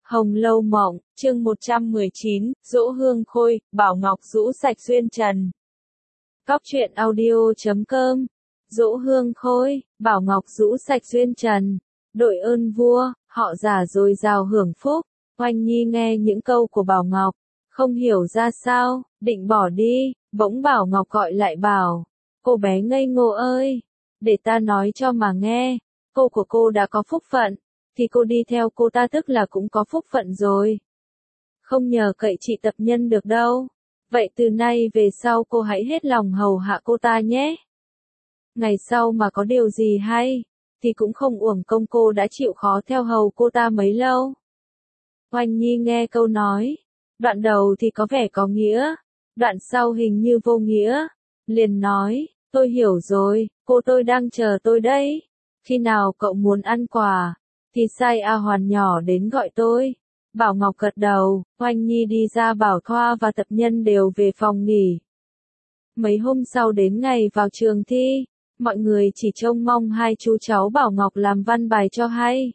Hồng Lâu Mộng, chương 119, Dỗ Hương Khôi, Bảo Ngọc rũ sạch duyên trần. Cóc truyện audio.com. Dỗ Hương Khôi, Bảo Ngọc rũ sạch duyên trần. Đội ơn vua, họ giả rồi rào hưởng phúc. Oanh Nhi nghe những câu của Bảo Ngọc, không hiểu ra sao, định bỏ đi, bỗng Bảo Ngọc gọi lại bảo. Cô bé ngây ngô ơi, để ta nói cho mà nghe, cô của cô đã có phúc phận, thì cô đi theo cô ta tức là cũng có phúc phận rồi. Không nhờ cậy chị tập nhân được đâu. Vậy từ nay về sau cô hãy hết lòng hầu hạ cô ta nhé. Ngày sau mà có điều gì hay, thì cũng không uổng công cô đã chịu khó theo hầu cô ta mấy lâu. Oanh Nhi nghe câu nói, đoạn đầu thì có vẻ có nghĩa, đoạn sau hình như vô nghĩa, liền nói, tôi hiểu rồi, cô tôi đang chờ tôi đấy. Khi nào cậu muốn ăn quà, thì sai A Hoàn nhỏ đến gọi tôi. Bảo Ngọc gật đầu, Oanh Nhi đi ra Bảo Thoa và tập nhân đều về phòng nghỉ. Mấy hôm sau đến ngày vào trường thi, mọi người chỉ trông mong hai chú cháu Bảo Ngọc làm văn bài cho hay.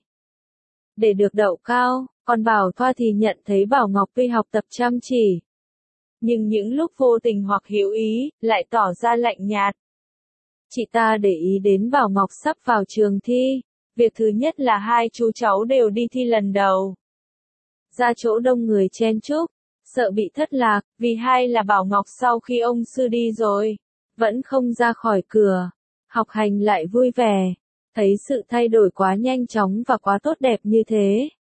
Để được đậu cao, còn Bảo Thoa thì nhận thấy Bảo Ngọc tuy học tập chăm chỉ, nhưng những lúc vô tình hoặc hữu ý, lại tỏ ra lạnh nhạt. Chị ta để ý đến Bảo Ngọc sắp vào trường thi. Việc thứ nhất là hai chú cháu đều đi thi lần đầu. Ra chỗ đông người chen chúc, sợ bị thất lạc, vì hai là Bảo Ngọc sau khi ông sư đi rồi, vẫn không ra khỏi cửa, học hành lại vui vẻ, thấy sự thay đổi quá nhanh chóng và quá tốt đẹp như thế.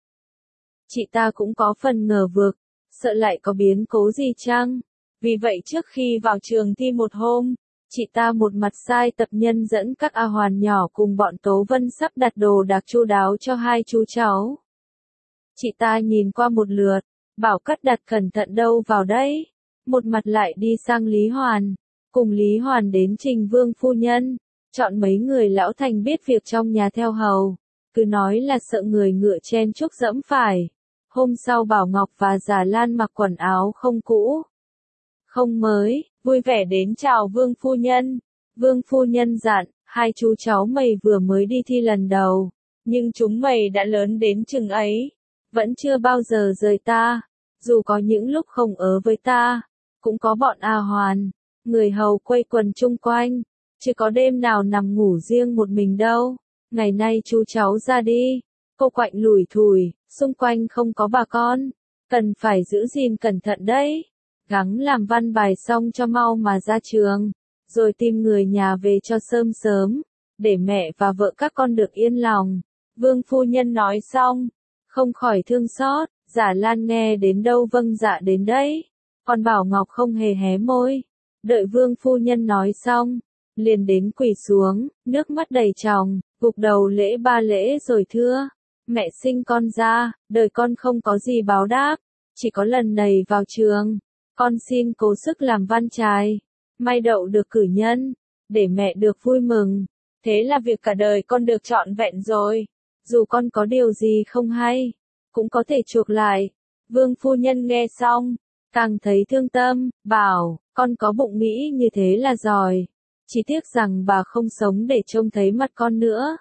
Chị ta cũng có phần ngờ vực, sợ lại có biến cố gì chăng, vì vậy trước khi vào trường thi một hôm, chị ta một mặt sai tập nhân dẫn các A Hoàn nhỏ cùng bọn Tố Vân sắp đặt đồ đạc chu đáo cho hai chú cháu. Chị ta nhìn qua một lượt, bảo cất đặt cẩn thận đâu vào đấy. Một mặt lại đi sang Lý Hoàn, cùng Lý Hoàn đến trình Vương phu nhân, chọn mấy người lão thành biết việc trong nhà theo hầu, cứ nói là sợ người ngựa chen chúc dẫm phải. Hôm sau Bảo Ngọc và Già Lan mặc quần áo không cũ, không mới, vui vẻ đến chào Vương phu nhân. Vương phu nhân dặn, hai chú cháu mày vừa mới đi thi lần đầu, nhưng chúng mày đã lớn đến chừng ấy, vẫn chưa bao giờ rời ta, dù có những lúc không ở với ta, cũng có bọn A Hoàn, người hầu quây quần chung quanh, chứ có đêm nào nằm ngủ riêng một mình đâu. Ngày nay chú cháu ra đi, cô quạnh lủi thủi, xung quanh không có bà con, cần phải giữ gìn cẩn thận đấy. Gắng làm văn bài xong cho mau mà ra trường, rồi tìm người nhà về cho sớm sớm, để mẹ và vợ các con được yên lòng. Vương phu nhân nói xong, không khỏi thương xót. Già Lan nghe đến đâu vâng dạ đến đấy, còn Bảo Ngọc không hề hé môi. Đợi Vương phu nhân nói xong, liền đến quỳ xuống, nước mắt đầy tròng, gục đầu lễ ba lễ rồi thưa, mẹ sinh con ra, đời con không có gì báo đáp, chỉ có lần này vào trường. Con xin cố sức làm văn trái, may đậu được cử nhân, để mẹ được vui mừng. Thế là việc cả đời con được trọn vẹn rồi. Dù con có điều gì không hay, cũng có thể chuộc lại. Vương phu nhân nghe xong, càng thấy thương tâm, bảo, con có bụng nghĩ như thế là giỏi. Chỉ tiếc rằng bà không sống để trông thấy mặt con nữa.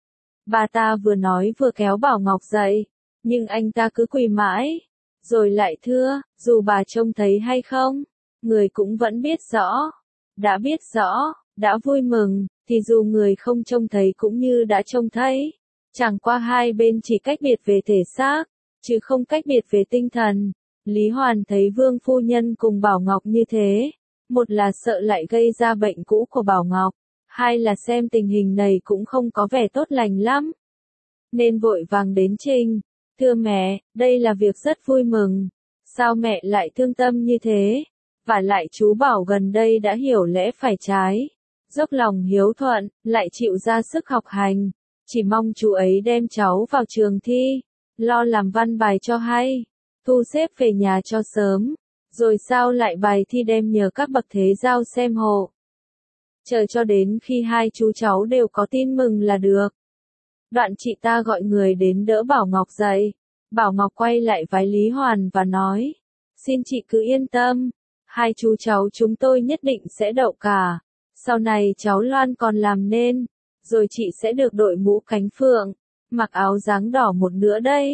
Bà ta vừa nói vừa kéo Bảo Ngọc dậy, nhưng anh ta cứ quỳ mãi. Rồi lại thưa, dù bà trông thấy hay không, người cũng vẫn biết rõ. Đã biết rõ, đã vui mừng, thì dù người không trông thấy cũng như đã trông thấy. Chẳng qua hai bên chỉ cách biệt về thể xác, chứ không cách biệt về tinh thần. Lý Hoàn thấy Vương phu nhân cùng Bảo Ngọc như thế, một là sợ lại gây ra bệnh cũ của Bảo Ngọc, hai là xem tình hình này cũng không có vẻ tốt lành lắm. Nên vội vàng đến trình. Thưa mẹ, đây là việc rất vui mừng. Sao mẹ lại thương tâm như thế? Và lại chú Bảo gần đây đã hiểu lẽ phải trái, dốc lòng hiếu thuận, lại chịu ra sức học hành. Chỉ mong chú ấy đem cháu vào trường thi, lo làm văn bài cho hay, thu xếp về nhà cho sớm, rồi sao lại bài thi đem nhờ các bậc thế giao xem hộ. Chờ cho đến khi hai chú cháu đều có tin mừng là được. Đoạn chị ta gọi người đến đỡ Bảo Ngọc dậy. Bảo Ngọc quay lại vái Lý Hoàn và nói, xin chị cứ yên tâm, hai chú cháu chúng tôi nhất định sẽ đậu cả. Sau này cháu Loan còn làm nên, rồi chị sẽ được đội mũ cánh phượng, mặc áo dáng đỏ một nữa đấy.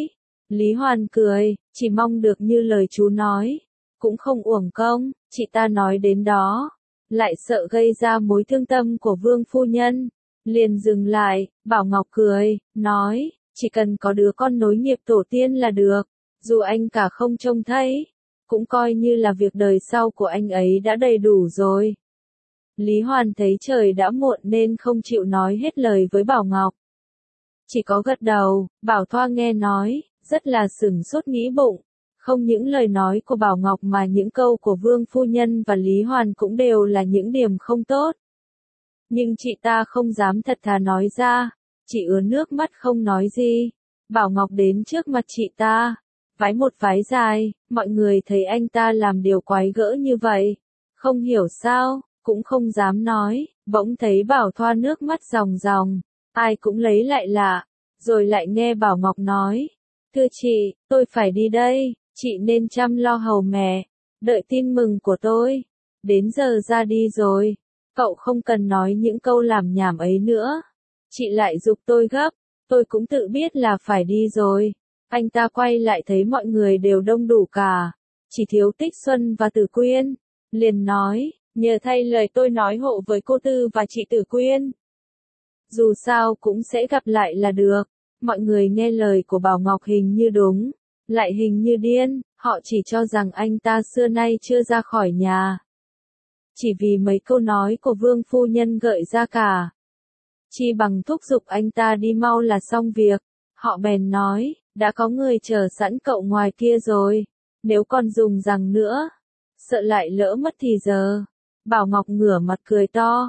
Lý Hoàn cười, chỉ mong được như lời chú nói, cũng không uổng công, chị ta nói đến đó, lại sợ gây ra mối thương tâm của Vương phu nhân, liền dừng lại. Bảo Ngọc cười, nói, chỉ cần có đứa con nối nghiệp tổ tiên là được, dù anh cả không trông thấy, cũng coi như là việc đời sau của anh ấy đã đầy đủ rồi. Lý Hoàn thấy trời đã muộn nên không chịu nói hết lời với Bảo Ngọc. Chỉ có gật đầu. Bảo Thoa nghe nói, rất là sửng sốt nghĩ bụng. Không những lời nói của Bảo Ngọc mà những câu của Vương phu nhân và Lý Hoàn cũng đều là những điểm không tốt. Nhưng chị ta không dám thật thà nói ra, chỉ ứa nước mắt không nói gì. Bảo Ngọc đến trước mặt chị ta, vái một vái dài, mọi người thấy anh ta làm điều quái gỡ như vậy, không hiểu sao, cũng không dám nói, bỗng thấy Bảo Thoa nước mắt ròng ròng, ai cũng lấy lại lạ, rồi lại nghe Bảo Ngọc nói, thưa chị, tôi phải đi đây, chị nên chăm lo hầu mẹ, đợi tin mừng của tôi, đến giờ ra đi rồi, cậu không cần nói những câu làm nhảm ấy nữa, chị lại giục tôi gấp, tôi cũng tự biết là phải đi rồi. Anh ta quay lại thấy mọi người đều đông đủ cả, chỉ thiếu Tích Xuân và Tử Quyên, liền nói, nhờ thay lời tôi nói hộ với cô Tư và chị Tử Quyên. Dù sao cũng sẽ gặp lại là được. Mọi người nghe lời của Bảo Ngọc hình như đúng, lại hình như điên, họ chỉ cho rằng anh ta xưa nay chưa ra khỏi nhà. Chỉ vì mấy câu nói của Vương phu nhân gợi ra cả. Chi bằng thúc giục anh ta đi mau là xong việc. Họ bèn nói, đã có người chờ sẵn cậu ngoài kia rồi, nếu còn dùng rằng nữa, sợ lại lỡ mất thì giờ. Bảo Ngọc ngửa mặt cười to,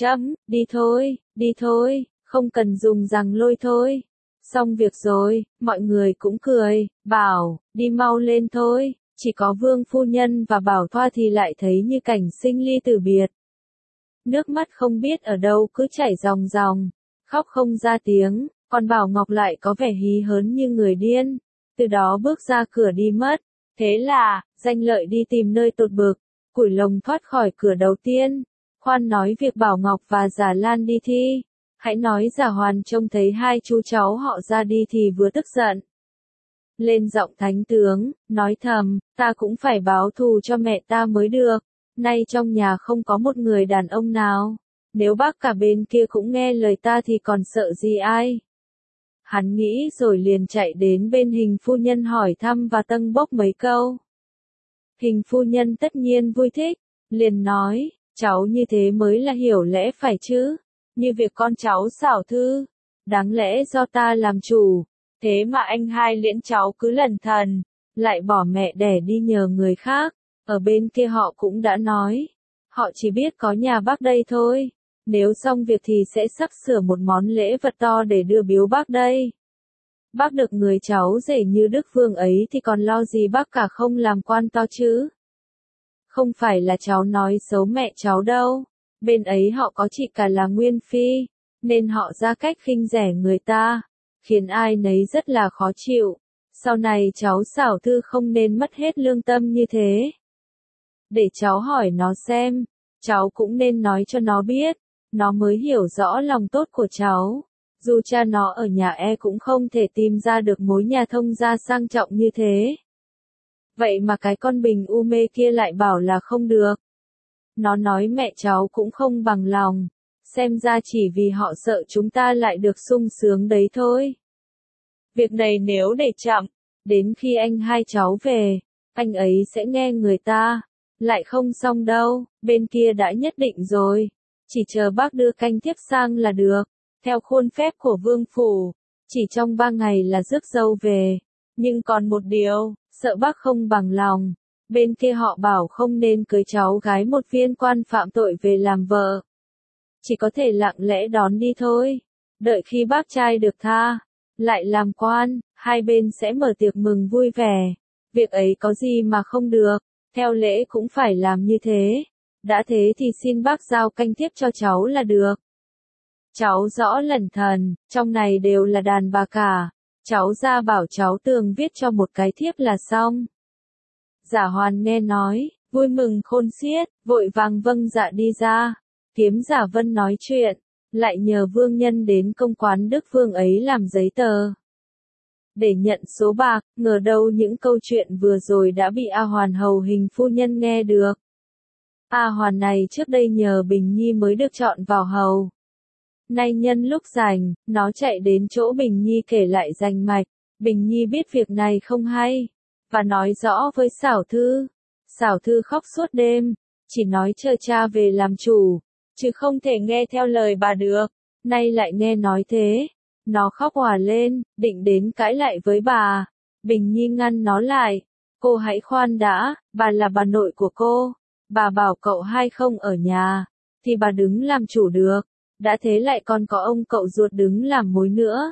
đi thôi, không cần dùng rằng lôi thôi. Xong việc rồi, mọi người cũng cười, bảo, đi mau lên thôi, chỉ có Vương phu nhân và Bảo Thoa thì lại thấy như cảnh sinh ly tử biệt. Nước mắt không biết ở đâu cứ chảy ròng ròng, khóc không ra tiếng. Còn Bảo Ngọc lại có vẻ hí hớn như người điên, từ đó bước ra cửa đi mất. Thế là, Danh Lợi đi tìm nơi tột bực, củi lồng thoát khỏi cửa đầu tiên. Khoan nói việc Bảo Ngọc và Giả Lan đi thi, hãy nói Giả Hoàn trông thấy hai chú cháu họ ra đi thì vừa tức giận. Lên giọng thánh tướng, nói thầm, ta cũng phải báo thù cho mẹ ta mới được, nay trong nhà không có một người đàn ông nào, nếu bác cả bên kia cũng nghe lời ta thì còn sợ gì ai. Hắn nghĩ rồi liền chạy đến bên Hình phu nhân hỏi thăm và tâng bốc mấy câu. Hình phu nhân tất nhiên vui thích, liền nói, cháu như thế mới là hiểu lẽ phải chứ, như việc con cháu xảo thư, đáng lẽ do ta làm chủ, thế mà anh hai liễn cháu cứ lẩn thần, lại bỏ mẹ đẻ đi nhờ người khác, ở bên kia họ cũng đã nói, họ chỉ biết có nhà bác đây thôi. Nếu xong việc thì sẽ sắp sửa một món lễ vật to để đưa biếu bác đây. Bác được người cháu rể như Đức Vương ấy thì còn lo gì bác cả không làm quan to chứ. Không phải là cháu nói xấu mẹ cháu đâu. Bên ấy họ có chị cả là Nguyên Phi, nên họ ra cách khinh rẻ người ta, khiến ai nấy rất là khó chịu. Sau này cháu xảo thư không nên mất hết lương tâm như thế. Để cháu hỏi nó xem, cháu cũng nên nói cho nó biết. Nó mới hiểu rõ lòng tốt của cháu. Dù cha nó ở nhà cũng không thể tìm ra được mối nhà thông gia sang trọng như thế. Vậy mà cái con Bình U Mê kia lại bảo là không được. Nó nói mẹ cháu cũng không bằng lòng. Xem ra chỉ vì họ sợ chúng ta lại được sung sướng đấy thôi. Việc này nếu để chậm, đến khi anh hai cháu về, anh ấy sẽ nghe người ta. Lại không xong đâu, bên kia đã nhất định rồi. Chỉ chờ bác đưa canh tiếp sang là được. Theo khuôn phép của vương phủ, chỉ trong 3 ngày là rước dâu về. Nhưng còn một điều, sợ bác không bằng lòng. Bên kia họ bảo không nên cưới cháu gái một viên quan phạm tội về làm vợ. Chỉ có thể lặng lẽ đón đi thôi. Đợi khi bác trai được tha, lại làm quan, hai bên sẽ mở tiệc mừng vui vẻ. Việc ấy có gì mà không được, theo lễ cũng phải làm như thế. Đã thế thì xin bác giao canh tiếp cho cháu là được. Cháu rõ lẩn thần, trong này đều là đàn bà cả. Cháu ra bảo cháu Tường viết cho một cái thiếp là xong. Giả Hoàn nghe nói, vui mừng khôn xiết, vội vàng vâng dạ đi ra. Kiếm Giả Vân nói chuyện, lại nhờ vương nhân đến công quán Đức Vương ấy làm giấy tờ. để nhận số bạc, ngờ đâu những câu chuyện vừa rồi đã bị A Hoàn hầu hình phu nhân nghe được. A Hoàn này trước đây nhờ Bình Nhi mới được chọn vào hầu. Nay nhân lúc rảnh, nó chạy đến chỗ Bình Nhi kể lại rành mạch. Bình Nhi biết việc này không hay, và nói rõ với Xảo Thư. Xảo Thư khóc suốt đêm, chỉ nói chờ cha về làm chủ, chứ không thể nghe theo lời bà được. Nay lại nghe nói thế, nó khóc òa lên, định đến cãi lại với bà. Bình Nhi ngăn nó lại, cô hãy khoan đã, bà là bà nội của cô, bà bảo cậu hai không ở nhà, thì bà đứng làm chủ được, đã thế lại còn có ông cậu ruột đứng làm mối nữa.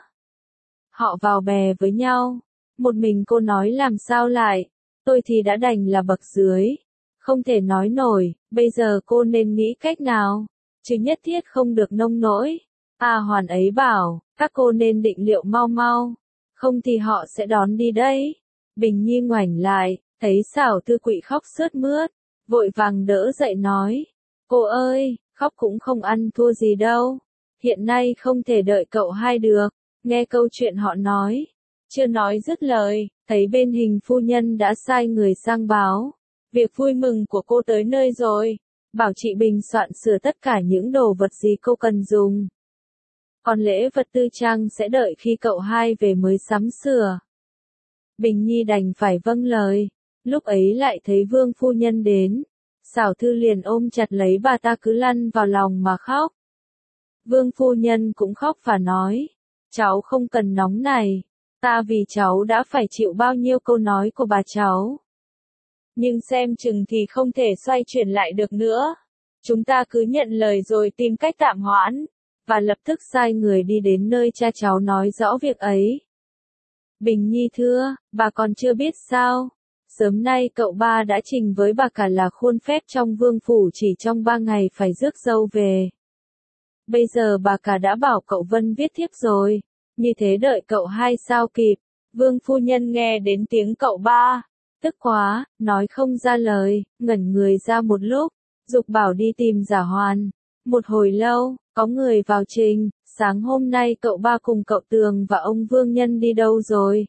Họ vào bè với nhau, một mình cô nói làm sao lại, tôi thì đã đành là bậc dưới, không thể nói nổi, bây giờ cô nên nghĩ cách nào, chứ nhất thiết không được nông nỗi. A Hoàn ấy bảo, các cô nên định liệu mau mau, không thì họ sẽ đón đi đấy. Bình Nhi ngoảnh lại, thấy Xảo Thư quỵ khóc sướt mướt, vội vàng đỡ dậy nói, cô ơi, khóc cũng không ăn thua gì đâu, hiện nay không thể đợi cậu hai được, nghe câu chuyện họ nói. Chưa nói dứt lời, thấy bên hình phu nhân đã sai người sang báo, việc vui mừng của cô tới nơi rồi, bảo chị Bình soạn sửa tất cả những đồ vật gì cô cần dùng. Còn lễ vật tư trang sẽ đợi khi cậu hai về mới sắm sửa. Bình Nhi đành phải vâng lời, lúc ấy lại thấy Vương phu nhân đến, Xảo Thư liền ôm chặt lấy bà ta cứ lăn vào lòng mà khóc. Vương phu nhân cũng khóc và nói, cháu không cần nóng này, ta vì cháu đã phải chịu bao nhiêu câu nói của bà cháu. Nhưng xem chừng thì không thể xoay chuyển lại được nữa. Chúng ta cứ nhận lời rồi tìm cách tạm hoãn, và lập tức sai người đi đến nơi cha cháu nói rõ việc ấy. Bình Nhi thưa, bà còn chưa biết sao? Sớm nay cậu ba đã trình với bà cả là khuôn phép trong vương phủ chỉ trong 3 ngày phải rước dâu về. Bây giờ bà cả đã bảo cậu Vân viết thiếp rồi, như thế đợi cậu hai sao kịp. Vương phu nhân nghe đến tiếng cậu ba, tức quá, nói không ra lời, ngẩn người ra một lúc, giục bảo đi tìm Giả Hoàn. Một hồi lâu, có người vào trình, sáng hôm nay cậu ba cùng cậu Tường và ông Vương Nhân đi đâu rồi?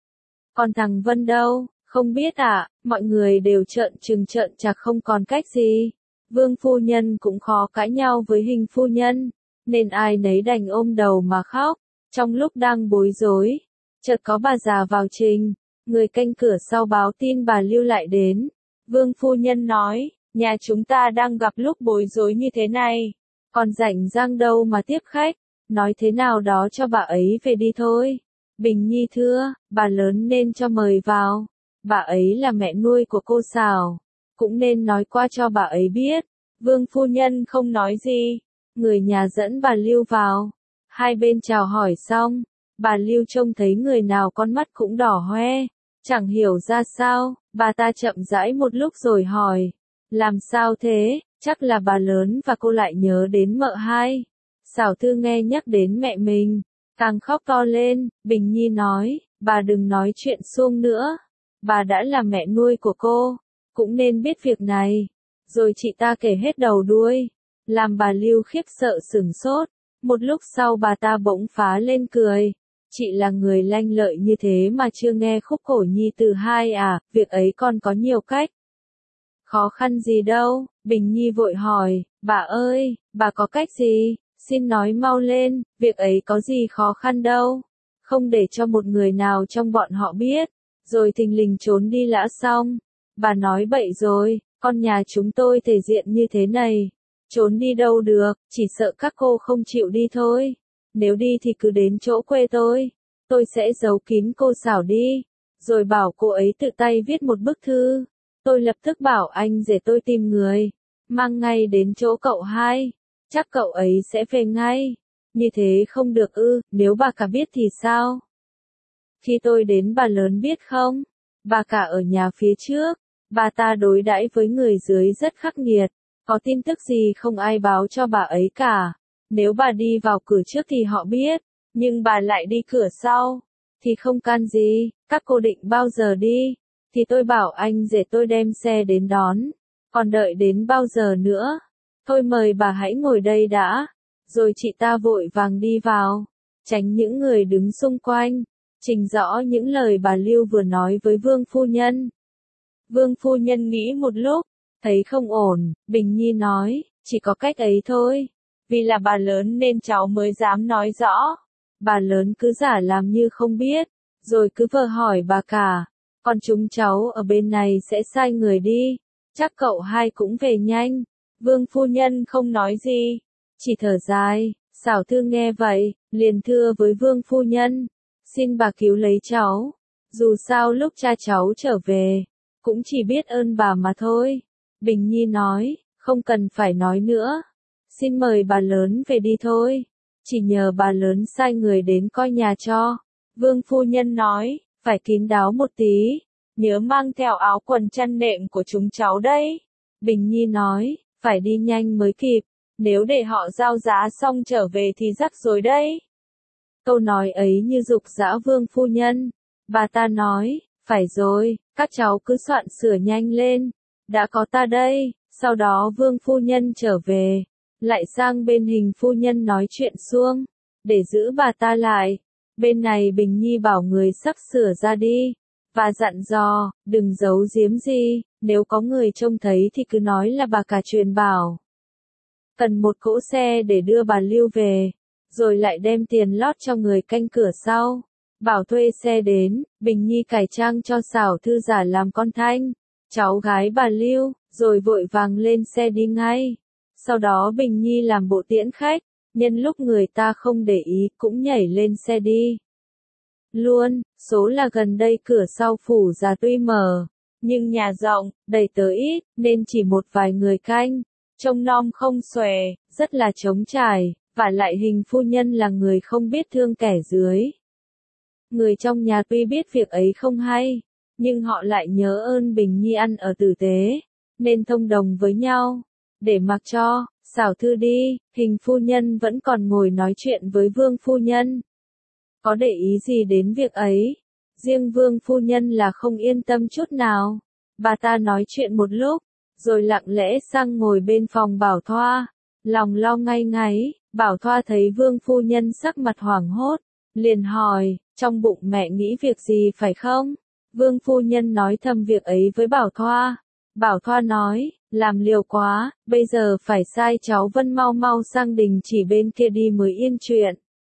Còn thằng Vân đâu? Không biết ạ, mọi người đều trợn trừng trợn trạc không còn cách gì. Vương phu nhân cũng khó cãi nhau với hình phu nhân, nên ai nấy đành ôm đầu mà khóc. Trong lúc đang bối rối, chợt có bà già vào trình, người canh cửa sau báo tin bà Lưu lại đến. Vương phu nhân nói, nhà chúng ta đang gặp lúc bối rối như thế này, còn rảnh rang đâu mà tiếp khách, nói thế nào đó cho bà ấy về đi thôi. Bình Nhi thưa, bà lớn nên cho mời vào, bà ấy là mẹ nuôi của cô Xảo, cũng nên nói qua cho bà ấy biết. Vương phu nhân không nói gì, người nhà dẫn bà Lưu vào, hai bên chào hỏi xong, bà Lưu trông thấy người nào con mắt cũng đỏ hoe, chẳng hiểu ra sao, bà ta chậm rãi một lúc rồi hỏi, làm sao thế, chắc là bà lớn và cô lại nhớ đến mợ hai. Xảo Thư nghe nhắc đến mẹ mình, càng khóc to lên. Bình Nhi nói, bà đừng nói chuyện suông nữa, bà đã là mẹ nuôi của cô, cũng nên biết việc này. Rồi chị ta kể hết đầu đuôi, làm bà Lưu khiếp sợ sửng sốt. Một lúc sau bà ta bỗng phá lên cười, chị là người lanh lợi như thế mà chưa nghe khúc cổ nhi từ hai à, việc ấy còn có nhiều cách. Khó khăn gì đâu, Bình Nhi vội hỏi, bà ơi, bà có cách gì, xin nói mau lên, việc ấy có gì khó khăn đâu, không để cho một người nào trong bọn họ biết, rồi thình lình trốn đi lã xong. Bà nói bậy rồi, con nhà chúng tôi thể diện như thế này, trốn đi đâu được, chỉ sợ các cô không chịu đi thôi. Nếu đi thì cứ đến chỗ quê tôi sẽ giấu kín cô Xảo đi, rồi bảo cô ấy tự tay viết một bức thư. Tôi lập tức bảo anh rể tôi tìm người, mang ngay đến chỗ cậu hai, chắc cậu ấy sẽ về ngay. Như thế không được ư, nếu bà cả biết thì sao? Khi tôi đến bà lớn biết không? Bà cả ở nhà phía trước, bà ta đối đãi với người dưới rất khắc nghiệt, có tin tức gì không ai báo cho bà ấy cả. Nếu bà đi vào cửa trước thì họ biết, nhưng bà lại đi cửa sau, thì không can gì. Các cô định bao giờ đi? Thì tôi bảo anh rể tôi đem xe đến đón, còn đợi đến bao giờ nữa? Thôi mời bà hãy ngồi đây đã. Rồi chị ta vội vàng đi vào, tránh những người đứng xung quanh. trình rõ những lời bà Lưu vừa nói với Vương phu nhân. Vương phu nhân nghĩ một lúc, thấy không ổn, Bình Nhi nói, chỉ có cách ấy thôi. Vì là bà lớn nên cháu mới dám nói rõ. Bà lớn cứ giả làm như không biết, rồi cứ vờ hỏi bà cả. Còn chúng cháu ở bên này sẽ sai người đi. Chắc cậu hai cũng về nhanh. Vương phu nhân không nói gì, chỉ thở dài. Xảo Thư nghe vậy, liền thưa với Vương phu nhân. Xin bà cứu lấy cháu. Dù sao lúc cha cháu trở về, cũng chỉ biết ơn bà mà thôi. Bình Nhi nói, không cần phải nói nữa. Xin mời bà lớn về đi thôi. Chỉ nhờ bà lớn sai người đến coi nhà cho. Vương phu nhân nói, phải kín đáo một tí. Nhớ mang theo áo quần chăn nệm của chúng cháu đấy. Bình Nhi nói, phải đi nhanh mới kịp. Nếu để họ giao giá xong trở về thì rắc rối đấy. Câu nói ấy như giục giã Vương phu nhân. Bà ta nói, phải rồi, các cháu cứ soạn sửa nhanh lên. Đã có ta đây. Sau đó Vương phu nhân trở về, lại sang bên Hình phu nhân nói chuyện suông, để giữ bà ta lại. Bên này Bình Nhi bảo người sắp sửa ra đi, và dặn dò, đừng giấu giếm gì, nếu có người trông thấy thì cứ nói là bà cả truyền bảo. Cần một cỗ xe để đưa bà Lưu về, rồi lại đem tiền lót cho người canh cửa sau. Bảo thuê xe đến, Bình Nhi cải trang cho Xảo Thư giả làm con Thanh, cháu gái bà Lưu, rồi vội vàng lên xe đi ngay. Sau đó Bình Nhi làm bộ tiễn khách, nhân lúc người ta không để ý cũng nhảy lên xe đi. Luôn, số là gần đây cửa sau phủ già tuy mở, nhưng nhà rộng, đầy tớ ít, nên chỉ một vài người canh. Trông nom không xuề, rất là trống trải, và lại Hình phu nhân là người không biết thương kẻ dưới. Người trong nhà tuy biết việc ấy không hay, nhưng họ lại nhớ ơn Bình Nhi ăn ở tử tế, nên thông đồng với nhau. Để mặc cho Xảo Thư đi, Hình phu nhân vẫn còn ngồi nói chuyện với Vương phu nhân. Có để ý gì đến việc ấy? Riêng Vương phu nhân là không yên tâm chút nào. Bà ta nói chuyện một lúc, rồi lặng lẽ sang ngồi bên phòng Bảo Thoa, lòng lo ngay ngáy. Bảo Thoa thấy Vương phu nhân sắc mặt hoảng hốt, liền hỏi, trong bụng mẹ nghĩ việc gì phải không? Vương phu nhân nói thầm việc ấy với Bảo Thoa. Bảo Thoa nói, làm liều quá, bây giờ phải sai cháu Vân mau mau sang đình chỉ bên kia đi mới yên chuyện.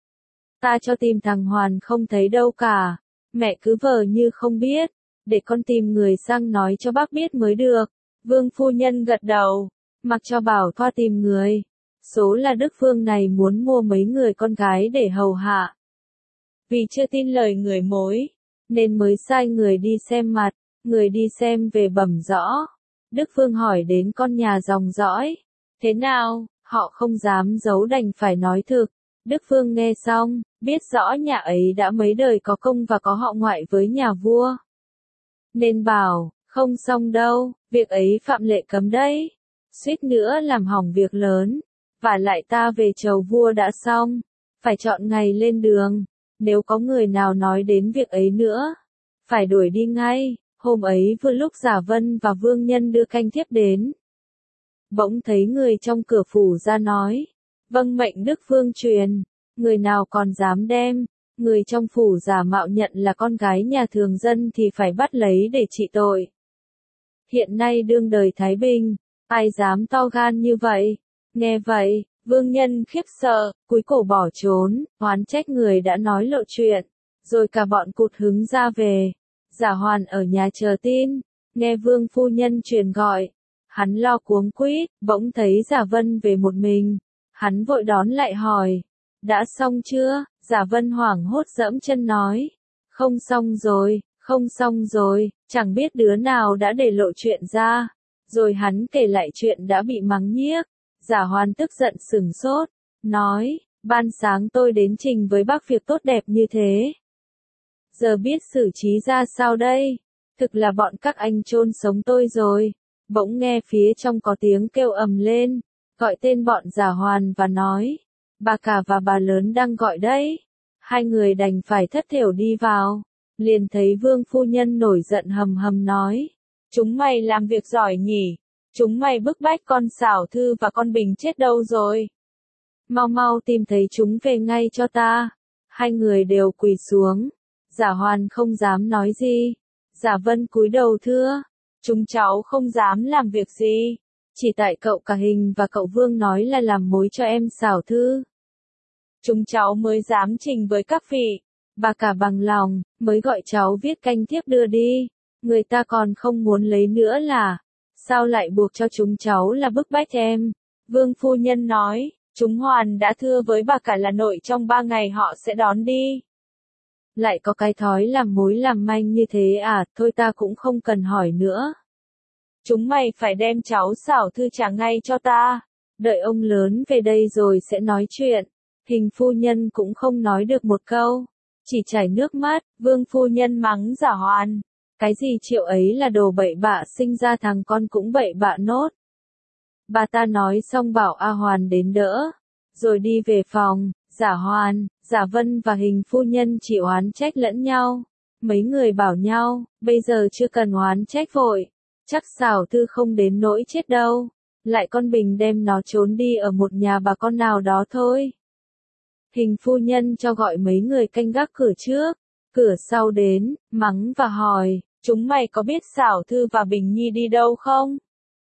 Ta cho tìm thằng Hoàn không thấy đâu cả, mẹ cứ vờ như không biết, để con tìm người sang nói cho bác biết mới được. Vương phu nhân gật đầu, mặc cho Bảo Thoa tìm người. Số là Đức Phương này muốn mua mấy người con gái để hầu hạ. Vì chưa tin lời người mối, nên mới sai người đi xem mặt, người đi xem về bẩm rõ. Đức Phương hỏi đến con nhà dòng dõi. Thế nào, họ không dám giấu đành phải nói thực. Đức Phương nghe xong, biết rõ nhà ấy đã mấy đời có công và có họ ngoại với nhà vua. Nên bảo, không xong đâu, việc ấy phạm lệ cấm đấy. Suýt nữa làm hỏng việc lớn. Và lại ta về chầu vua đã xong, phải chọn ngày lên đường. Nếu có người nào nói đến việc ấy nữa, phải đuổi đi ngay. Hôm ấy vừa lúc Giả Vân và Vương Nhân đưa canh thiếp đến. Bỗng thấy người trong cửa phủ ra nói, vâng mệnh Đức Vương truyền, người nào còn dám đem, người trong phủ giả mạo nhận là con gái nhà thường dân thì phải bắt lấy để trị tội. Hiện nay đương đời Thái Bình, ai dám to gan như vậy? Nghe vậy, Vương Nhân khiếp sợ, cúi cổ bỏ trốn, oán trách người đã nói lộ chuyện, rồi cả bọn cụt hứng ra về. Giả Hoàn ở nhà chờ tin, nghe Vương phu nhân truyền gọi, hắn lo cuống quýt, bỗng thấy Giả Vân về một mình, hắn vội đón lại hỏi, đã xong chưa? Giả Vân hoảng hốt dẫm chân nói, không xong rồi, không xong rồi, chẳng biết đứa nào đã để lộ chuyện ra, rồi hắn kể lại chuyện đã bị mắng nhiếc. Giả Hoàn tức giận sửng sốt, nói, ban sáng tôi đến trình với bác việc tốt đẹp như thế. Giờ biết xử trí ra sao đây? Thực là bọn các anh chôn sống tôi rồi. Bỗng nghe phía trong có tiếng kêu ầm lên, gọi tên bọn Giả Hoàn và nói, bà cả và bà lớn đang gọi đấy. Hai người đành phải thất thểu đi vào, liền thấy Vương phu nhân nổi giận hầm hầm nói, chúng mày làm việc giỏi nhỉ, chúng mày bức bách con Xảo Thư và con Bình chết đâu rồi? Mau mau tìm thấy chúng về ngay cho ta. Hai người đều quỳ xuống. Giả Hoàn không dám nói gì. Giả Vân cúi đầu thưa, chúng cháu không dám làm việc gì. Chỉ tại cậu cả Hình và cậu Vương nói là làm mối cho em xảo thư. Chúng cháu mới dám trình với các vị. Bà cả bằng lòng, mới gọi cháu viết canh tiếp đưa đi. Người ta còn không muốn lấy nữa là, sao lại buộc cho chúng cháu là bức bách em? Vương phu nhân nói, chúng Hoàn đã thưa với bà cả là nội trong 3 ngày họ sẽ đón đi. Lại có cái thói làm mối làm manh như thế à, thôi ta cũng không cần hỏi nữa. Chúng mày phải đem cháu xảo thư trả ngay cho ta. Đợi ông lớn về đây rồi sẽ nói chuyện. Hình phu nhân cũng không nói được một câu. Chỉ chảy nước mắt, Vương phu nhân mắng Giả Hoàn. Cái gì Triệu ấy là đồ bậy bạ, sinh ra thằng con cũng bậy bạ nốt. Bà ta nói xong bảo A Hoàn đến đỡ. Rồi đi về phòng, Giả Hoàn, Giả Vân và Hình phu nhân chỉ oán trách lẫn nhau. Mấy người bảo nhau, bây giờ chưa cần oán trách vội. Chắc xảo thư không đến nỗi chết đâu. Lại con Bình đem nó trốn đi ở một nhà bà con nào đó thôi. Hình phu nhân cho gọi mấy người canh gác cửa trước. Cửa sau đến, mắng và hỏi, chúng mày có biết xảo thư và Bình Nhi đi đâu không?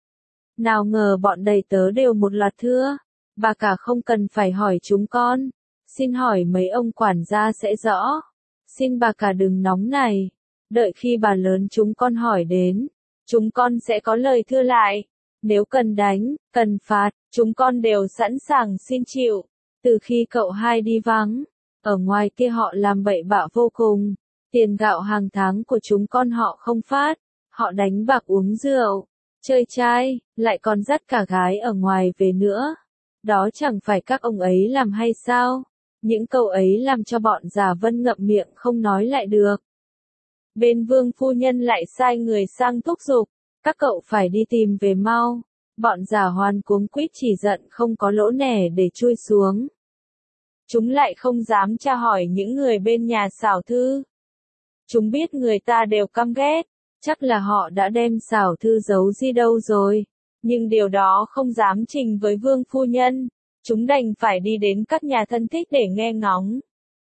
Nào ngờ bọn đầy tớ đều một loạt thưa. Bà cả không cần phải hỏi chúng con. Xin hỏi mấy ông quản gia sẽ rõ. Xin bà cả đừng nóng này. Đợi khi bà lớn chúng con hỏi đến. Chúng con sẽ có lời thưa lại. Nếu cần đánh, cần phạt, chúng con đều sẵn sàng xin chịu. Từ khi cậu hai đi vắng, ở ngoài kia họ làm bậy bạ vô cùng. Tiền gạo hàng tháng của chúng con họ không phát. Họ đánh bạc uống rượu, chơi trai, lại còn dắt cả gái ở ngoài về nữa. Đó chẳng phải các ông ấy làm hay sao? Những câu ấy làm cho bọn Giả Vân ngậm miệng không nói lại được. Bên Vương phu nhân lại sai người sang thúc giục, các cậu phải đi tìm về mau. Bọn Giả Hoàn cuống quýt chỉ giận không có lỗ nẻ để chui xuống. Chúng lại không dám tra hỏi những người bên nhà xảo thư. Chúng biết người ta đều căm ghét, chắc là họ đã đem xảo thư giấu đi đâu rồi. Nhưng điều đó không dám trình với Vương phu nhân. Chúng đành phải đi đến các nhà thân thích để nghe ngóng.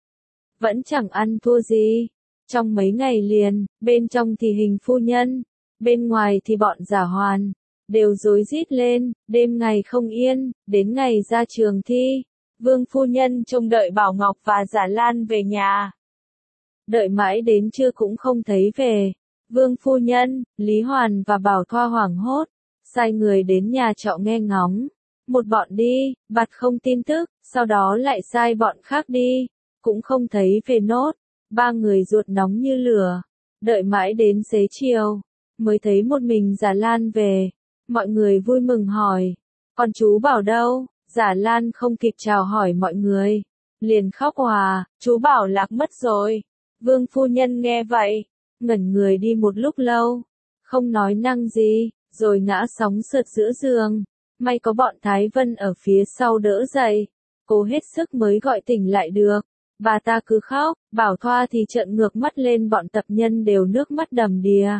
Vẫn chẳng ăn thua gì. Trong mấy ngày liền, bên trong thì Hình phu nhân, bên ngoài thì bọn Giả Hoàn, đều rối rít lên, đêm ngày không yên, đến ngày ra trường thi. Vương phu nhân trông đợi Bảo Ngọc và Giả Lan về nhà. Đợi mãi đến trưa cũng không thấy về. Vương phu nhân, Lý Hoàn và Bảo Thoa hoảng hốt, sai người đến nhà trọ nghe ngóng. Một bọn đi, bặt không tin tức, sau đó lại sai bọn khác đi, cũng không thấy về nốt. 3 người ruột nóng như lửa, đợi mãi đến xế chiều, mới thấy một mình Giả Lan về. Mọi người vui mừng hỏi, con chú Bảo đâu? Giả Lan không kịp chào hỏi mọi người, liền khóc òa, chú Bảo lạc mất rồi. Vương phu nhân nghe vậy, ngẩn người đi một lúc lâu, không nói năng gì, rồi ngã sóng sượt giữa giường. May có bọn Thái Vân ở phía sau đỡ dậy, cố hết sức mới gọi tỉnh lại được. Bà ta cứ khóc, Bảo Thoa thì trợn ngược mắt lên, bọn tập nhân đều nước mắt đầm đìa.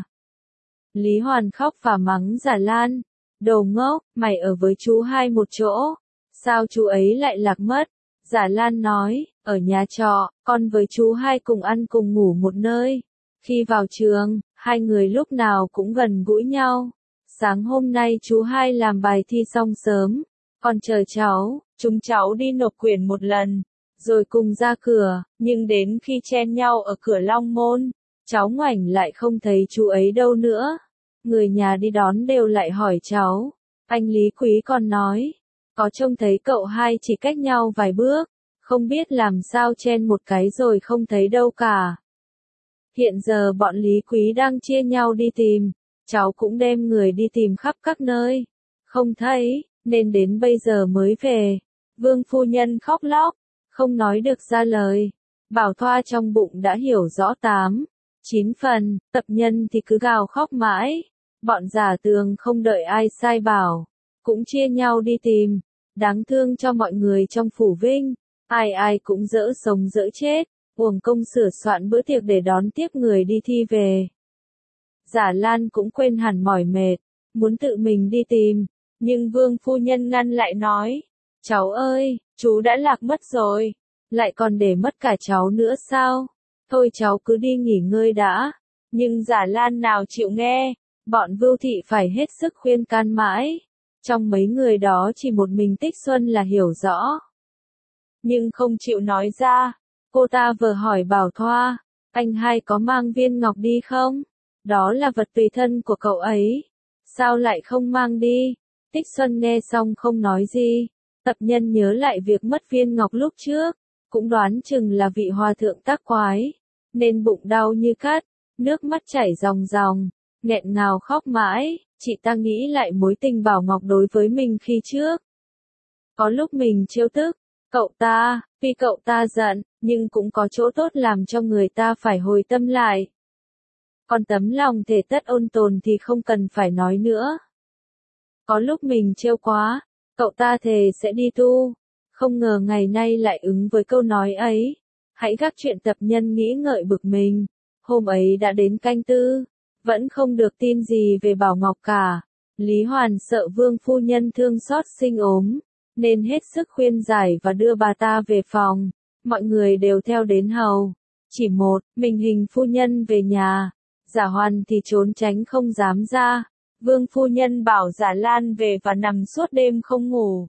Lý Hoàn khóc và mắng Giả Lan, đồ ngốc, mày ở với chú hai một chỗ, sao chú ấy lại lạc mất? Giả Lan nói, ở nhà trọ, con với chú hai cùng ăn cùng ngủ một nơi. Khi vào trường, hai người lúc nào cũng gần gũi nhau. Sáng hôm nay chú hai làm bài thi xong sớm, còn chờ cháu, chúng cháu đi nộp quyển một lần, rồi cùng ra cửa, nhưng đến khi chen nhau ở cửa Long Môn, cháu ngoảnh lại không thấy chú ấy đâu nữa. Người nhà đi đón đều lại hỏi cháu. Anh Lý Quý còn nói, có trông thấy cậu hai chỉ cách nhau vài bước, không biết làm sao chen một cái rồi không thấy đâu cả. Hiện giờ bọn Lý Quý đang chia nhau đi tìm, cháu cũng đem người đi tìm khắp các nơi, không thấy, nên đến bây giờ mới về. Vương phu nhân khóc lóc, không nói được ra lời. Bảo Thoa trong bụng đã hiểu rõ 8-9 phần, tập nhân thì cứ gào khóc mãi. Bọn Giả Tường không đợi ai sai bảo, cũng chia nhau đi tìm. Đáng thương cho mọi người trong phủ Vinh, ai ai cũng dỡ sống dỡ chết, uổng công sửa soạn bữa tiệc để đón tiếp người đi thi về. Giả Lan cũng quên hẳn mỏi mệt, muốn tự mình đi tìm, nhưng Vương phu nhân ngăn lại nói, cháu ơi, chú đã lạc mất rồi, lại còn để mất cả cháu nữa sao? thôi cháu cứ đi nghỉ ngơi đã. Nhưng Giả Lan nào chịu nghe, bọn Vưu Thị phải hết sức khuyên can mãi. Trong mấy người đó chỉ một mình Tích Xuân là hiểu rõ. Nhưng không chịu nói ra, cô ta vừa hỏi Bảo Thoa, anh hai có mang viên ngọc đi không? Đó là vật tùy thân của cậu ấy. Sao lại không mang đi? Tích Xuân nghe xong không nói gì. Tập nhân nhớ lại việc mất viên ngọc lúc trước, cũng đoán chừng là vị hòa thượng tác quái, nên bụng đau như cắt, nước mắt chảy ròng ròng, nghẹn ngào khóc mãi. Chị ta nghĩ lại mối tình Bảo Ngọc đối với mình khi trước. Có lúc mình trêu tức cậu ta, vì cậu ta giận, nhưng cũng có chỗ tốt làm cho người ta phải hồi tâm lại. Còn tấm lòng thể tất ôn tồn thì không cần phải nói nữa. Có lúc mình trêu quá, cậu ta thề sẽ đi tu, không ngờ ngày nay lại ứng với câu nói ấy. Hãy gác chuyện tập nhân nghĩ ngợi bực mình. Hôm ấy đã đến canh tư, vẫn không được tin gì về Bảo Ngọc cả. Lý Hoàn sợ Vương phu nhân thương xót sinh ốm, nên hết sức khuyên giải và đưa bà ta về phòng. Mọi người đều theo đến hầu. Chỉ một mình Hình phu nhân về nhà, Giả Hoàn thì trốn tránh không dám ra. Vương phu nhân bảo Giả Lan về và nằm suốt đêm không ngủ.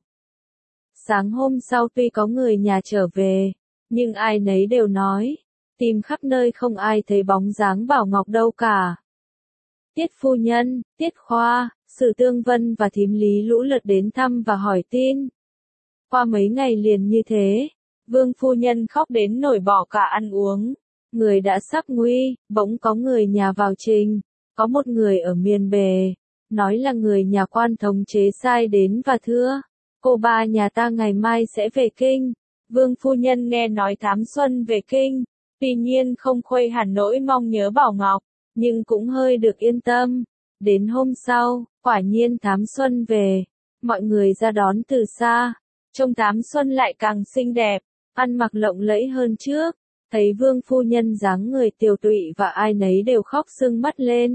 Sáng hôm sau tuy có người nhà trở về, nhưng ai nấy đều nói, tìm khắp nơi không ai thấy bóng dáng Bảo Ngọc đâu cả. Tiết phu nhân, Tiết Khoa, Sử Tương Vân và thím Lý lũ lượt đến thăm và hỏi tin. Qua mấy ngày liền như thế, Vương phu nhân khóc đến nổi bỏ cả ăn uống. Người đã sắp nguy, bỗng có người nhà vào trình. Có một người ở miền bề, nói là người nhà quan thống chế sai đến và thưa, cô ba nhà ta ngày mai sẽ về kinh. Vương phu nhân nghe nói Thám Xuân về kinh, tuy nhiên không khuây hẳn nỗi mong nhớ Bảo Ngọc, nhưng cũng hơi được yên tâm. Đến hôm sau, quả nhiên Thám Xuân về, mọi người ra đón từ xa, trông Thám Xuân lại càng xinh đẹp, ăn mặc lộng lẫy hơn trước. Thấy Vương phu nhân dáng người tiều tụy và ai nấy đều khóc sưng mắt lên.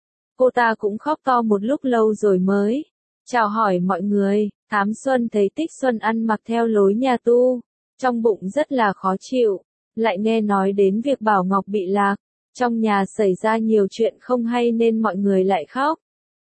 Cô ta cũng khóc to một lúc lâu rồi mới chào hỏi mọi người. Thám Xuân thấy Tích Xuân ăn mặc theo lối nhà tu, trong bụng rất là khó chịu, lại nghe nói đến việc Bảo Ngọc bị lạc, trong nhà xảy ra nhiều chuyện không hay nên mọi người lại khóc.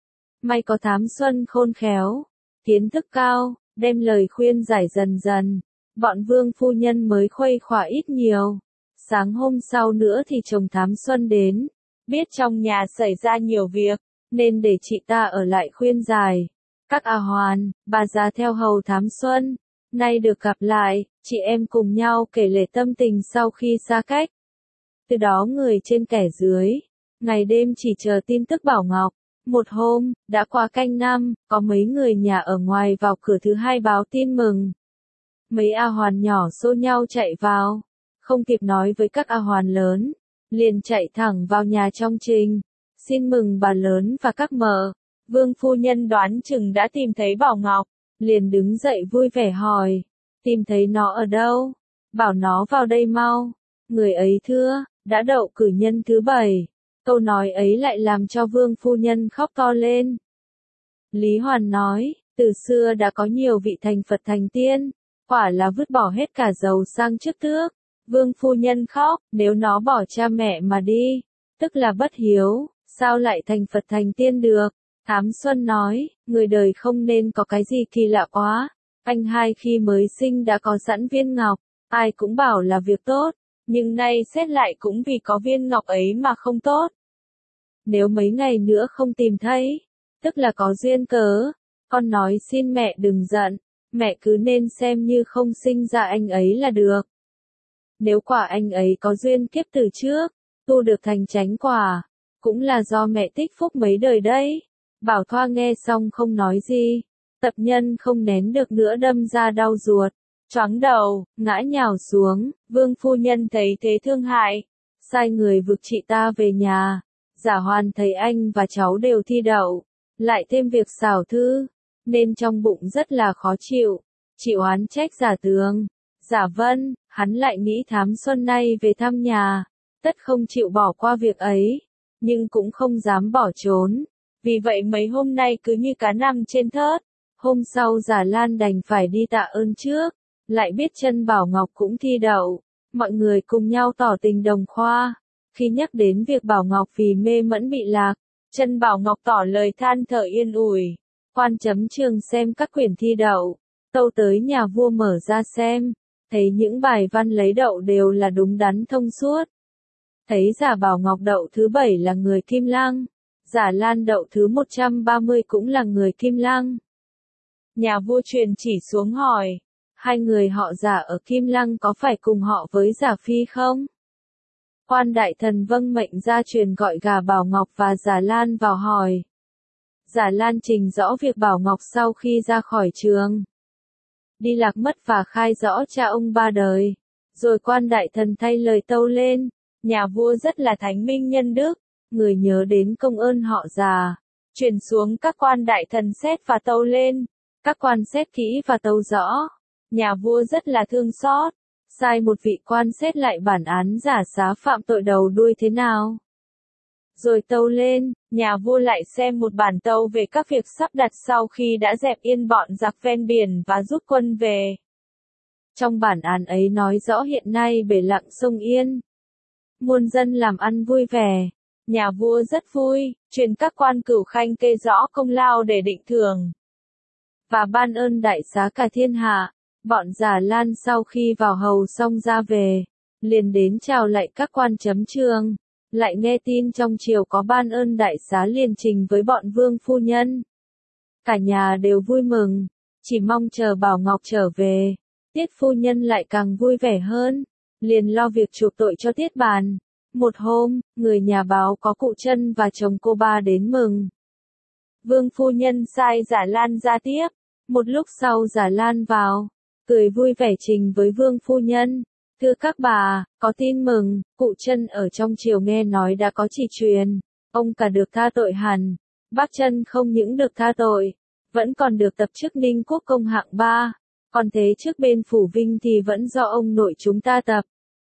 May có Thám Xuân khôn khéo, kiến thức cao, đem lời khuyên giải dần dần, bọn Vương phu nhân mới khuây khỏa ít nhiều. Sáng hôm sau nữa thì chồng Thám Xuân đến, biết trong nhà xảy ra nhiều việc, nên để chị ta ở lại khuyên giải. Các Hoàn, bà già theo hầu Thám Xuân, nay được gặp lại, chị em cùng nhau kể lể tâm tình sau khi xa cách. Từ đó người trên kẻ dưới, ngày đêm chỉ chờ tin tức Bảo Ngọc. Một hôm, đã qua canh năm, có mấy người nhà ở ngoài vào cửa thứ hai báo tin mừng. Mấy Hoàn nhỏ xô nhau chạy vào, không kịp nói với các Hoàn lớn, liền chạy thẳng vào nhà trong trình, xin mừng bà lớn và các mợ. Vương phu nhân đoán chừng đã tìm thấy Bảo Ngọc, liền đứng dậy vui vẻ hỏi, tìm thấy nó ở đâu? Bảo nó vào đây mau. Người ấy thưa, đã đậu cử nhân thứ 7. Câu nói ấy lại làm cho Vương phu nhân khóc to lên. Lý Hoàn nói, từ xưa đã có nhiều vị thành Phật thành tiên, quả là vứt bỏ hết cả giàu sang chức tước. Vương phu nhân khóc, nếu nó bỏ cha mẹ mà đi, tức là bất hiếu, sao lại thành Phật thành tiên được? Thám Xuân nói, người đời không nên có cái gì kỳ lạ quá. Anh hai khi mới sinh đã có sẵn viên ngọc, ai cũng bảo là việc tốt, nhưng nay xét lại cũng vì có viên ngọc ấy mà không tốt. Nếu mấy ngày nữa không tìm thấy, tức là có duyên cớ. Con nói xin mẹ đừng giận, mẹ cứ nên xem như không sinh ra anh ấy là được. Nếu quả anh ấy có duyên kiếp từ trước, tu được thành chánh quả, cũng là do mẹ tích phúc mấy đời đấy. Bảo Thoa nghe xong không nói gì, tập nhân không nén được nữa đâm ra đau ruột, choáng đầu, ngã nhào xuống. Vương phu nhân thấy thế thương hại, sai người vực chị ta về nhà. Giả Hoàn thấy anh và cháu đều thi đậu, lại thêm việc xảo thư, nên trong bụng rất là khó chịu, chị oán trách Giả Tường. Giả Vân, hắn lại nghĩ Thám Xuân nay về thăm nhà, tất không chịu bỏ qua việc ấy, nhưng cũng không dám bỏ trốn. Vì vậy mấy hôm nay cứ như cá nằm trên thớt. Hôm sau Giả Lan đành phải đi tạ ơn trước, lại biết chân Bảo Ngọc cũng thi đậu, mọi người cùng nhau tỏ tình đồng khoa. Khi nhắc đến việc Bảo Ngọc vì mê mẫn bị lạc, chân Bảo Ngọc tỏ lời than thở yên ủi. Quan chấm trường xem các quyển thi đậu, tâu tới nhà vua mở ra xem, thấy những bài văn lấy đậu đều là đúng đắn thông suốt. Thấy giả Bảo Ngọc đậu thứ 7 là người Kim Lăng, giả Lan đậu thứ 130 cũng là người Kim Lăng. Nhà vua truyền chỉ xuống hỏi, hai người họ giả ở Kim Lăng có phải cùng họ với giả Phi không? Quan đại thần vâng mệnh ra truyền gọi gà Bảo Ngọc và giả Lan vào hỏi. Giả Lan trình rõ việc Bảo Ngọc sau khi ra khỏi trường đi lạc mất và khai rõ cha ông ba đời. Rồi quan đại thần thay lời tâu lên, nhà vua rất là thánh minh nhân đức, người nhớ đến công ơn họ già, truyền xuống các quan đại thần xét và tâu lên. Các quan xét kỹ và tâu rõ, nhà vua rất là thương xót, sai một vị quan xét lại bản án giả xá phạm tội đầu đuôi thế nào. Rồi tâu lên, nhà vua lại xem một bản tâu về các việc sắp đặt sau khi đã dẹp yên bọn giặc ven biển và rút quân về. Trong bản án ấy nói rõ hiện nay bể lặng sông Yên, muôn dân làm ăn vui vẻ. Nhà vua rất vui, truyền các quan cửu khanh kê rõ công lao để định thưởng và ban ơn đại xá cả thiên hạ. Bọn giả Lan sau khi vào hầu xong ra về, liền đến chào lại các quan chấm trường, lại nghe tin trong triều có ban ơn đại xá liền trình với bọn vương phu nhân. Cả nhà đều vui mừng, chỉ mong chờ Bảo Ngọc trở về. Tiết phu nhân lại càng vui vẻ hơn, liền lo việc chuộc tội cho Tiết Bàn. Một hôm, người nhà báo có cụ Chân và chồng cô ba đến mừng. Vương phu nhân sai giả Lan ra tiếp. Một lúc sau giả Lan vào, cười vui vẻ trình với vương phu nhân. Thưa các bà, có tin mừng, cụ Chân ở trong triều nghe nói đã có chỉ truyền, ông cả được tha tội hẳn. Bác Chân không những được tha tội, vẫn còn được tập chức Ninh Quốc công hạng 3, còn thế trước bên phủ Vinh thì vẫn do ông nội chúng ta tập.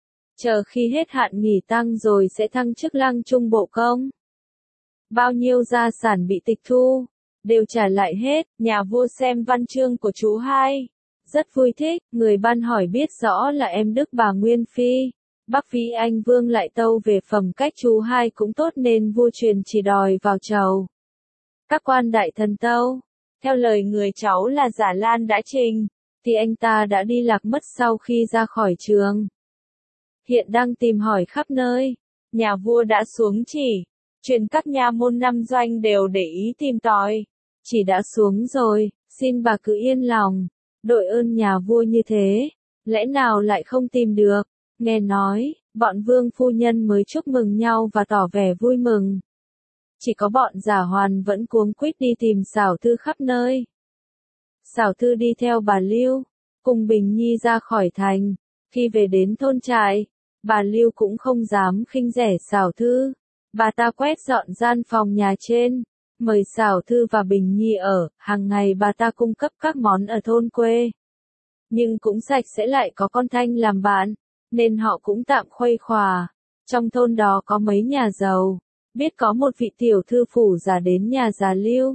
Chờ khi hết hạn nghỉ tăng rồi sẽ thăng chức Lăng Trung Bộ công. Bao nhiêu gia sản bị tịch thu, đều trả lại hết. Nhà vua xem văn chương của chú hai, rất vui thích. Người ban hỏi biết rõ là em đức bà Nguyên Phi. Bắc Phi Anh Vương lại tâu về phẩm cách chú hai cũng tốt nên vua truyền chỉ đòi vào chầu. Các quan đại thần tâu, theo lời người cháu là giả Lan đã trình, thì anh ta đã đi lạc mất sau khi ra khỏi trường. Hiện đang tìm hỏi khắp nơi. Nhà vua đã xuống chỉ, truyền các nha môn năm doanh đều để ý tìm tòi. Chỉ đã xuống rồi, xin bà cứ yên lòng. Đội ơn nhà vua như thế, lẽ nào lại không tìm được? Nghe nói, bọn vương phu nhân mới chúc mừng nhau và tỏ vẻ vui mừng. Chỉ có bọn giả hoàn vẫn cuống quýt đi tìm xảo thư khắp nơi. Xảo thư đi theo bà Lưu, cùng Bình Nhi ra khỏi thành. Khi về đến thôn trại, bà Lưu cũng không dám khinh rẻ xảo thư. Bà ta quét dọn gian phòng nhà trên, mời xảo thư và Bình Nhi ở. Hàng ngày bà ta cung cấp các món ở thôn quê, nhưng cũng sạch sẽ lại có con Thanh làm bạn, nên họ cũng tạm khuây khỏa. Trong thôn đó có mấy nhà giàu, biết có một vị tiểu thư phủ giả đến nhà già Lưu.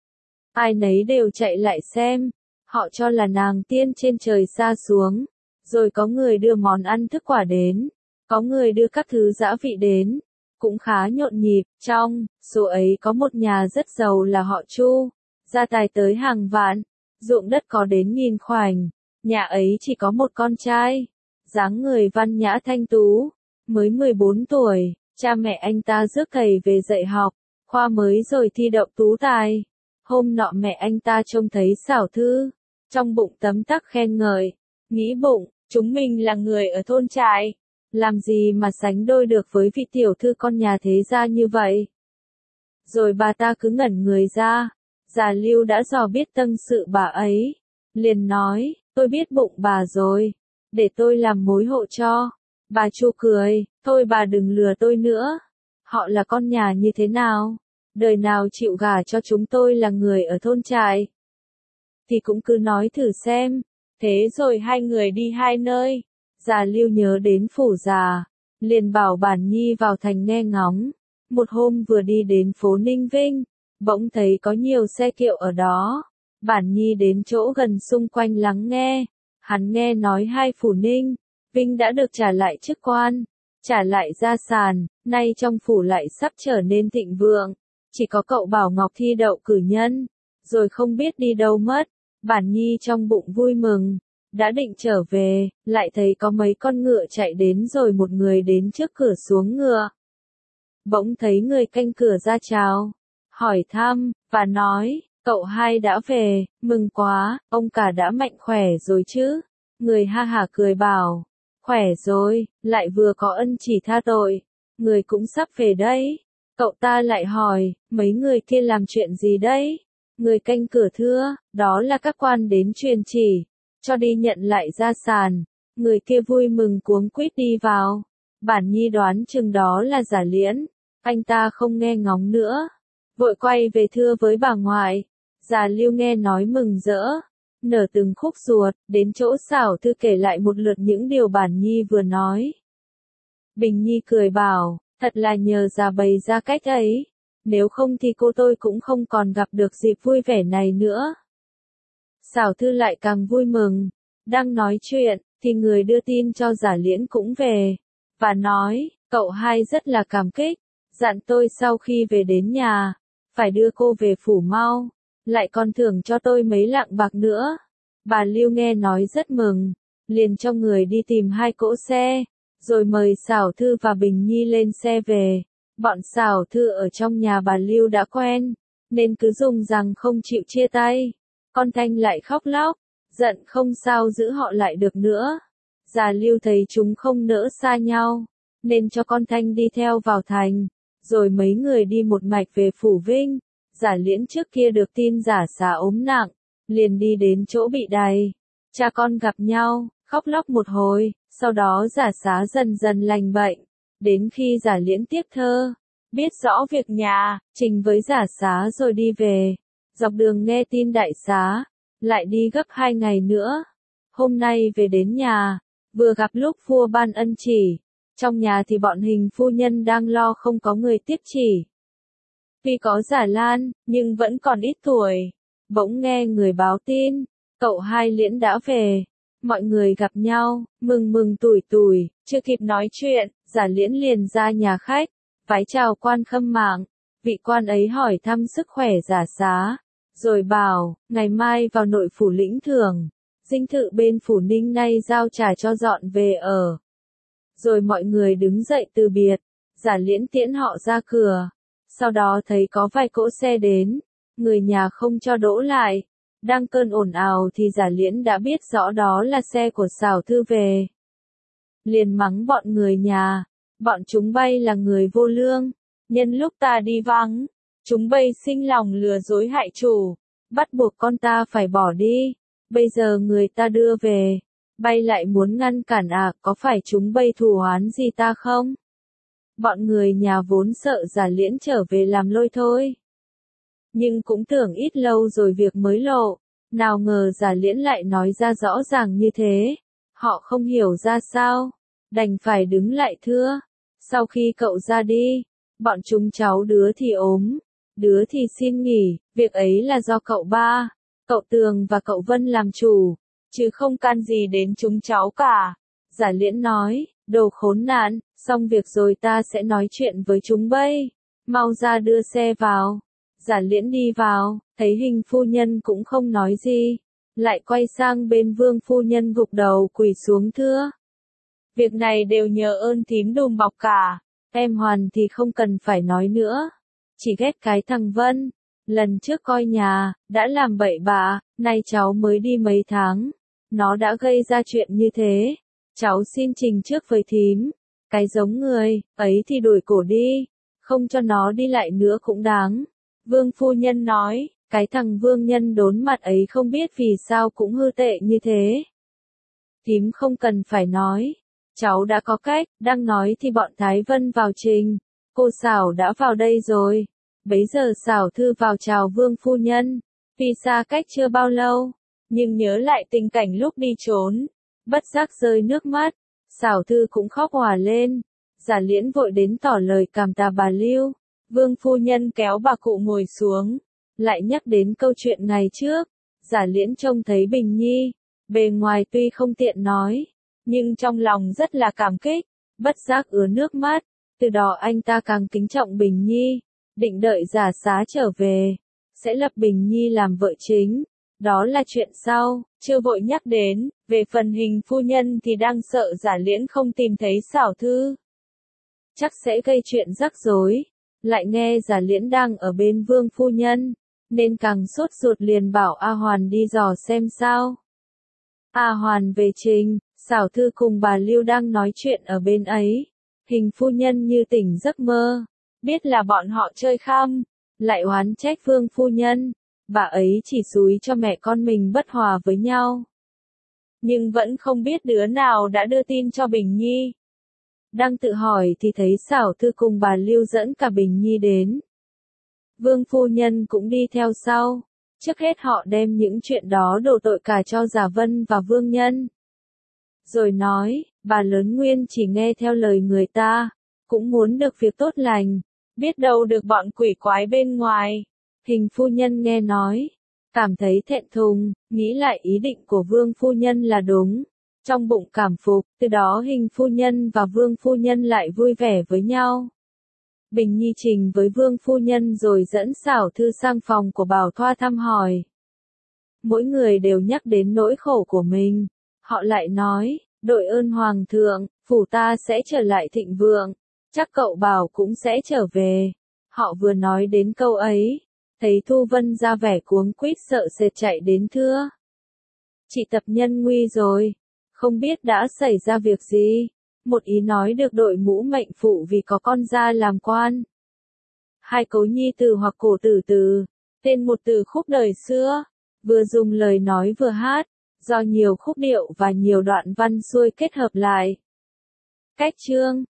Ai nấy đều chạy lại xem, họ cho là nàng tiên trên trời sa xuống. Rồi có người đưa món ăn thức quả đến, có người đưa các thứ dã vị đến, cũng khá nhộn nhịp. Trong số ấy có một nhà rất giàu là họ Chu, gia tài tới hàng vạn, ruộng đất có đến 1000 khoảnh. Nhà ấy chỉ có một con trai, dáng người văn nhã thanh tú, mới 14 tuổi, cha mẹ anh ta rước thầy về dạy học, khoa mới rồi thi đậu tú tài. Hôm nọ mẹ anh ta trông thấy xảo thư, trong bụng tấm tắc khen ngợi, nghĩ bụng, chúng mình là người ở thôn trại, làm gì mà sánh đôi được với vị tiểu thư con nhà thế gia như vậy. Rồi bà ta cứ ngẩn người ra, già Lưu đã dò biết tâm sự bà ấy, liền nói, tôi biết bụng bà rồi, để tôi làm mối hộ cho. Bà Chu cười, thôi bà đừng lừa tôi nữa, họ là con nhà như thế nào, đời nào chịu gả cho chúng tôi là người ở thôn trại, thì cũng cứ nói thử xem. Thế rồi hai người đi hai nơi. Già Lưu nhớ đến phủ già, liền bảo Bản Nhi vào thành nghe ngóng. Một hôm vừa đi đến phố Ninh Vinh, bỗng thấy có nhiều xe kiệu ở đó. Bản Nhi đến chỗ gần xung quanh lắng nghe. Hắn nghe nói hai phủ Ninh, Vinh đã được trả lại chức quan, trả lại gia sản, nay trong phủ lại sắp trở nên thịnh vượng. Chỉ có cậu Bảo Ngọc thi đậu cử nhân, rồi không biết đi đâu mất. Bản Nhi trong bụng vui mừng, đã định trở về, lại thấy có mấy con ngựa chạy đến rồi một người đến trước cửa xuống ngựa. Bỗng thấy người canh cửa ra chào, hỏi thăm, và nói, cậu hai đã về, mừng quá, ông cả đã mạnh khỏe rồi chứ? Người ha hả cười bảo, khỏe rồi, lại vừa có ân chỉ tha tội, người cũng sắp về đấy. Cậu ta lại hỏi, mấy người kia làm chuyện gì đấy? Người canh cửa thưa, đó là các quan đến truyền chỉ, cho đi nhận lại gia sản. Người kia vui mừng cuống quýt đi vào. Bản Nhi đoán chừng đó là Giả Liễn. Anh ta không nghe ngóng nữa, vội quay về thưa với bà ngoại. Già Lưu nghe nói mừng rỡ, nở từng khúc ruột, đến chỗ Xảo Thư kể lại một lượt những điều Bản Nhi vừa nói. Bình Nhi cười bảo, thật là nhờ già bày ra cách ấy, nếu không thì cô tôi cũng không còn gặp được dịp vui vẻ này nữa. Xảo Thư lại càng vui mừng, đang nói chuyện, thì người đưa tin cho Giả Liễn cũng về, và nói, cậu hai rất là cảm kích, dặn tôi sau khi về đến nhà, phải đưa cô về phủ mau, lại còn thưởng cho tôi mấy lạng bạc nữa. Bà Lưu nghe nói rất mừng, liền cho người đi tìm 2 cỗ xe, rồi mời Xảo Thư và Bình Nhi lên xe về. Bọn Xảo Thư ở trong nhà bà Lưu đã quen, nên cứ dùng rằng không chịu chia tay. Con Thanh lại khóc lóc, giận không sao giữ họ lại được nữa. Già Lưu thấy chúng không nỡ xa nhau, nên cho con Thanh đi theo vào thành, rồi mấy người đi một mạch về phủ Vinh. Giả Liễn trước kia được tin Giả Xá ốm nặng, liền đi đến chỗ bị đày. Cha con gặp nhau, khóc lóc một hồi, sau đó Giả Xá dần dần lành bệnh. Đến khi Giả Liễn tiếp thơ, biết rõ việc nhà, trình với Giả Xá rồi đi về. Dọc đường nghe tin đại xá, lại đi gấp 2 ngày nữa. Hôm nay về đến nhà, vừa gặp lúc vua ban ân chỉ. Trong nhà thì bọn hình phu nhân đang lo không có người tiếp chỉ. Tuy có Giả Lan, nhưng vẫn còn ít tuổi. Bỗng nghe người báo tin, cậu hai Liễn đã về. Mọi người gặp nhau, mừng mừng tủi tủi, chưa kịp nói chuyện, Giả Liễn liền ra nhà khách, vái chào quan khâm mạng. Vị quan ấy hỏi thăm sức khỏe Giả Xá, rồi bảo, ngày mai vào nội phủ lĩnh thưởng, dinh thự bên phủ Ninh nay giao trả cho dọn về ở. Rồi mọi người đứng dậy từ biệt, Giả Liễn tiễn họ ra cửa. Sau đó thấy có vài cỗ xe đến, người nhà không cho đỗ lại. Đang cơn ồn ào thì Giả Liễn đã biết rõ đó là xe của Xảo Thư về. Liền mắng bọn người nhà, bọn chúng bay là người vô lương, nhân lúc ta đi vắng, chúng bay sinh lòng lừa dối hại chủ, bắt buộc con ta phải bỏ đi, bây giờ người ta đưa về, bay lại muốn ngăn cản à, có phải chúng bay thù oán gì ta không? Bọn người nhà vốn sợ Giả Liễn trở về làm lôi thôi. Nhưng cũng tưởng ít lâu rồi việc mới lộ, nào ngờ Giả Liễn lại nói ra rõ ràng như thế. Họ không hiểu ra sao, đành phải đứng lại thưa. Sau khi cậu ra đi, bọn chúng cháu đứa thì ốm, đứa thì xin nghỉ, việc ấy là do cậu ba, cậu Tường và cậu Vân làm chủ, chứ không can gì đến chúng cháu cả. Giả Liễn nói, đồ khốn nạn, xong việc rồi ta sẽ nói chuyện với chúng bay, mau ra đưa xe vào. Giả Liễn đi vào, thấy hình phu nhân cũng không nói gì, lại quay sang bên Vương phu nhân gục đầu quỳ xuống thưa. Việc này đều nhờ ơn thím đùm bọc cả, em Hoàn thì không cần phải nói nữa, chỉ ghét cái thằng Vân, lần trước coi nhà, đã làm bậy bạ, nay cháu mới đi mấy tháng, nó đã gây ra chuyện như thế, cháu xin trình trước với thím, cái giống người, ấy thì đuổi cổ đi, không cho nó đi lại nữa cũng đáng. Vương phu nhân nói, cái thằng Vương Nhân đốn mặt ấy không biết vì sao cũng hư tệ như thế. Thím không cần phải nói, cháu đã có cách, đang nói thì bọn Thái Vân vào trình, cô Xảo đã vào đây rồi. Bấy giờ Xảo Thư vào chào Vương phu nhân, vì xa cách chưa bao lâu, nhưng nhớ lại tình cảnh lúc đi trốn, bất giác rơi nước mắt, Xảo Thư cũng khóc òa lên. Giả Liễn vội đến tỏ lời cảm tạ bà Lưu. Vương phu nhân kéo bà cụ ngồi xuống, lại nhắc đến câu chuyện ngày trước. Giả Liễn trông thấy Bình Nhi, bề ngoài tuy không tiện nói, nhưng trong lòng rất là cảm kích, bất giác ứa nước mắt, từ đó anh ta càng kính trọng Bình Nhi, định đợi Giả Xá trở về, sẽ lập Bình Nhi làm vợ chính. Đó là chuyện sau, chưa vội nhắc đến, về phần Hình phu nhân thì đang sợ Giả Liễn không tìm thấy xảo thư. Chắc sẽ gây chuyện rắc rối, lại nghe Giả Liễn đang ở bên Vương phu nhân, nên càng sốt ruột liền bảo A Hoàn đi dò xem sao. A Hoàn về trình, xảo thư cùng bà Lưu đang nói chuyện ở bên ấy, Hình phu nhân như tỉnh giấc mơ, biết là bọn họ chơi khăm, lại oán trách Vương phu nhân, bà ấy chỉ xúi cho mẹ con mình bất hòa với nhau. Nhưng vẫn không biết đứa nào đã đưa tin cho Bình Nhi. Đang tự hỏi thì thấy xảo thư cùng bà Lưu dẫn cả Bình Nhi đến. Vương phu nhân cũng đi theo sau. Trước hết họ đem những chuyện đó đổ tội cả cho Giả Vân và Vương Nhân. Rồi nói, bà lớn nguyên chỉ nghe theo lời người ta, cũng muốn được việc tốt lành, biết đâu được bọn quỷ quái bên ngoài. Hình phu nhân nghe nói, cảm thấy thẹn thùng, nghĩ lại ý định của Vương phu nhân là đúng. Trong bụng cảm phục, từ đó Hình phu nhân và Vương phu nhân lại vui vẻ với nhau. Bình Nhi trình với Vương phu nhân rồi dẫn xảo thư sang phòng của Bảo Thoa thăm hỏi. Mỗi người đều nhắc đến nỗi khổ của mình. Họ lại nói, đội ơn Hoàng thượng, phủ ta sẽ trở lại thịnh vượng, chắc cậu Bảo cũng sẽ trở về. Họ vừa nói đến câu ấy, thấy Thu Vân ra vẻ cuống quýt sợ sệt chạy đến thưa. Chị tập nhân nguy rồi, không biết đã xảy ra việc gì. Một ý nói được đội mũ mệnh phụ vì có con ra làm quan. Hai cấu nhi từ hoặc cổ tử từ, tên một từ khúc đời xưa, vừa dùng lời nói vừa hát, do nhiều khúc điệu và nhiều đoạn văn xuôi kết hợp lại. Cách chương